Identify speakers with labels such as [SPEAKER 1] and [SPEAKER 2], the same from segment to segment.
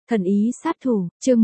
[SPEAKER 1] Thần ý sát thủ, chương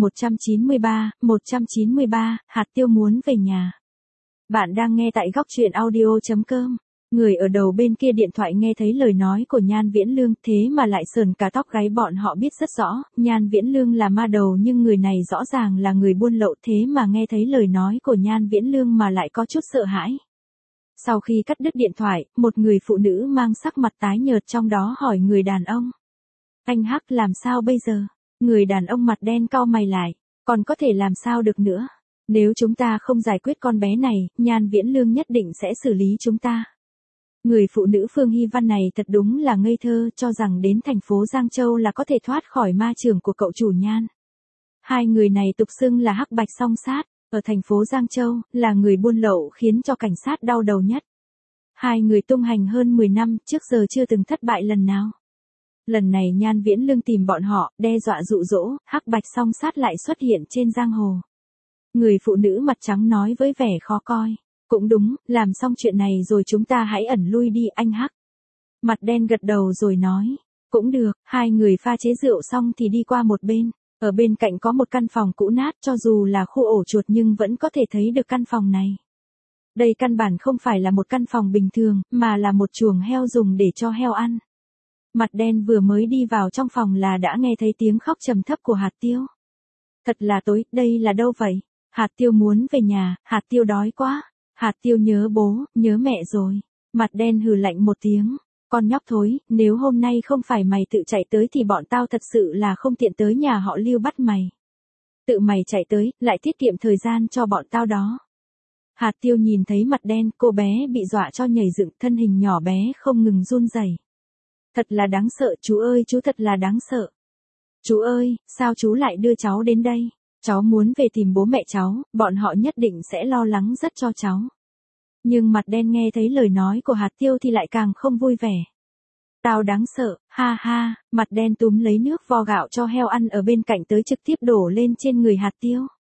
[SPEAKER 1] 193, hạt tiêu muốn về nhà. Bạn đang nghe tại góc truyện audio.com. Người ở đầu bên kia điện thoại nghe thấy lời nói của Nhan Viễn Lương thế mà lại sờn cả tóc gáy. Bọn họ biết rất rõ, Nhan Viễn Lương là ma đầu nhưng người này rõ ràng là người buôn lậu, thế mà nghe thấy lời nói của Nhan Viễn Lương mà lại có chút sợ hãi. Sau khi cắt đứt điện thoại, một người phụ nữ mang sắc mặt tái nhợt trong đó hỏi người đàn ông. Anh Hắc làm sao bây giờ? Người đàn ông mặt đen cau mày lại, còn có thể làm sao được nữa? Nếu chúng ta không giải quyết con bé này, Nhan Viễn Lương nhất định sẽ xử lý chúng ta. Người phụ nữ Phương Hy Văn này thật đúng là ngây thơ, cho rằng đến thành phố Giang Châu là có thể thoát khỏi ma chưởng của cậu chủ Nhan. Hai người này tục xưng là hắc bạch song sát, ở thành phố Giang Châu, là người buôn lậu khiến cho cảnh sát đau đầu nhất. Hai người tung hành hơn 10 năm, trước giờ chưa từng thất bại lần nào. Lần này Nhan Viễn Lương tìm bọn họ, đe dọa dụ dỗ, hắc bạch song sát lại xuất hiện trên giang hồ. Người phụ nữ mặt trắng nói với vẻ khó coi. Cũng đúng, làm xong chuyện này rồi chúng ta hãy ẩn lui đi anh Hắc. Mặt đen gật đầu rồi nói. Cũng được, hai người pha chế rượu xong thì đi qua một bên. Ở bên cạnh có một căn phòng cũ nát, cho dù là khu ổ chuột nhưng vẫn có thể thấy được căn phòng này. Đây căn bản không phải là một căn phòng bình thường, mà là một chuồng heo dùng để cho heo ăn. Mặt đen vừa mới đi vào trong phòng là đã nghe thấy tiếng khóc trầm thấp của Hạt Tiêu. Thật là tối, đây là đâu vậy? Hạt Tiêu muốn về nhà, Hạt Tiêu đói quá. Hạt Tiêu nhớ bố, nhớ mẹ rồi. Mặt đen hừ lạnh một tiếng. Con nhóc thối, nếu hôm nay không phải mày tự chạy tới thì bọn tao thật sự là không tiện tới nhà họ Lưu bắt mày. Tự mày chạy tới, lại tiết kiệm thời gian cho bọn tao đó. Hạt Tiêu nhìn thấy mặt đen, cô bé bị dọa cho nhảy dựng, thân hình nhỏ bé không ngừng run rẩy. Thật là đáng sợ, chú ơi, chú thật là đáng sợ. Chú ơi, sao chú lại đưa cháu đến đây? Cháu muốn về tìm bố mẹ cháu, bọn họ nhất định sẽ lo lắng rất cho cháu. Nhưng mặt đen nghe thấy lời nói của Hạt Tiêu thì lại càng không vui vẻ. Tao đáng sợ, ha ha, mặt đen túm lấy nước vo gạo cho heo ăn ở bên cạnh tới trực tiếp đổ lên trên người Hạt Tiêu.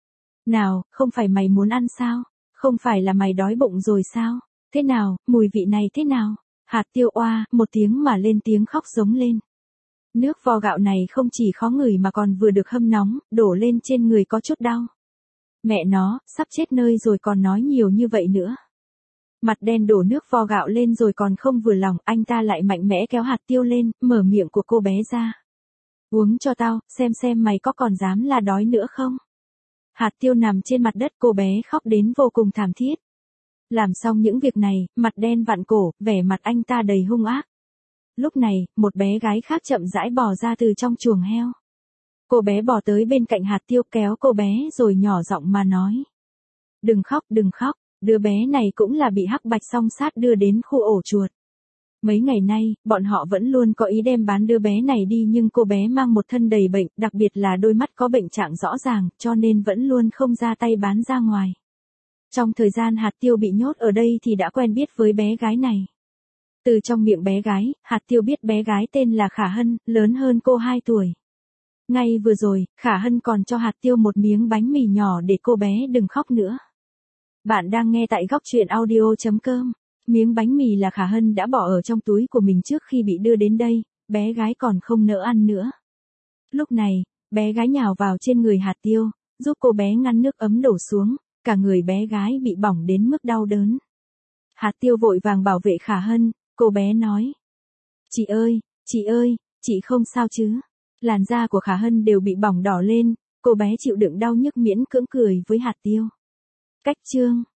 [SPEAKER 1] Nào, không phải mày muốn ăn sao? Không phải là mày đói bụng rồi sao? Thế nào, mùi vị này thế nào? Hạt Tiêu oa, một tiếng mà lên tiếng khóc giống lên. Nước vo gạo này không chỉ khó ngửi mà còn vừa được hâm nóng, đổ lên trên người có chút đau. Mẹ nó, sắp chết nơi rồi còn nói nhiều như vậy nữa. Mặt đen đổ nước vo gạo lên rồi còn không vừa lòng, anh ta lại mạnh mẽ kéo Hạt Tiêu lên, mở miệng của cô bé ra. Uống cho tao, xem mày có còn dám là đói nữa không? Hạt Tiêu nằm trên mặt đất, cô bé khóc đến vô cùng thảm thiết. Làm xong những việc này, mặt đen vặn cổ, vẻ mặt anh ta đầy hung ác. Lúc này, một bé gái khác chậm rãi bò ra từ trong chuồng heo. Cô bé bò tới bên cạnh Hạt Tiêu kéo cô bé rồi nhỏ giọng mà nói. Đừng khóc, đứa bé này cũng là bị hắc bạch song sát đưa đến khu ổ chuột. Mấy ngày nay, bọn họ vẫn luôn có ý đem bán đứa bé này đi nhưng cô bé mang một thân đầy bệnh, đặc biệt là đôi mắt có bệnh trạng rõ ràng, cho nên vẫn luôn không ra tay bán ra ngoài. Trong thời gian Hạt Tiêu bị nhốt ở đây thì đã quen biết với bé gái này. Từ trong miệng bé gái, Hạt Tiêu biết bé gái tên là Khả Hân, lớn hơn cô 2 tuổi. Ngay vừa rồi, Khả Hân còn cho Hạt Tiêu một miếng bánh mì nhỏ để cô bé đừng khóc nữa. Bạn đang nghe tại góc truyện audio.com. Miếng bánh mì là Khả Hân đã bỏ ở trong túi của mình trước khi bị đưa đến đây, bé gái còn không nỡ ăn nữa. Lúc này, bé gái nhào vào trên người Hạt Tiêu, giúp cô bé ngăn nước ấm đổ xuống, cả người bé gái bị bỏng đến mức đau đớn. Hạt Tiêu vội vàng bảo vệ Khả Hân, cô bé nói. Chị ơi, chị không sao chứ? Làn da của Khả Hân đều bị bỏng đỏ lên, cô bé chịu đựng đau nhức miễn cưỡng cười với Hạt Tiêu. Cách chương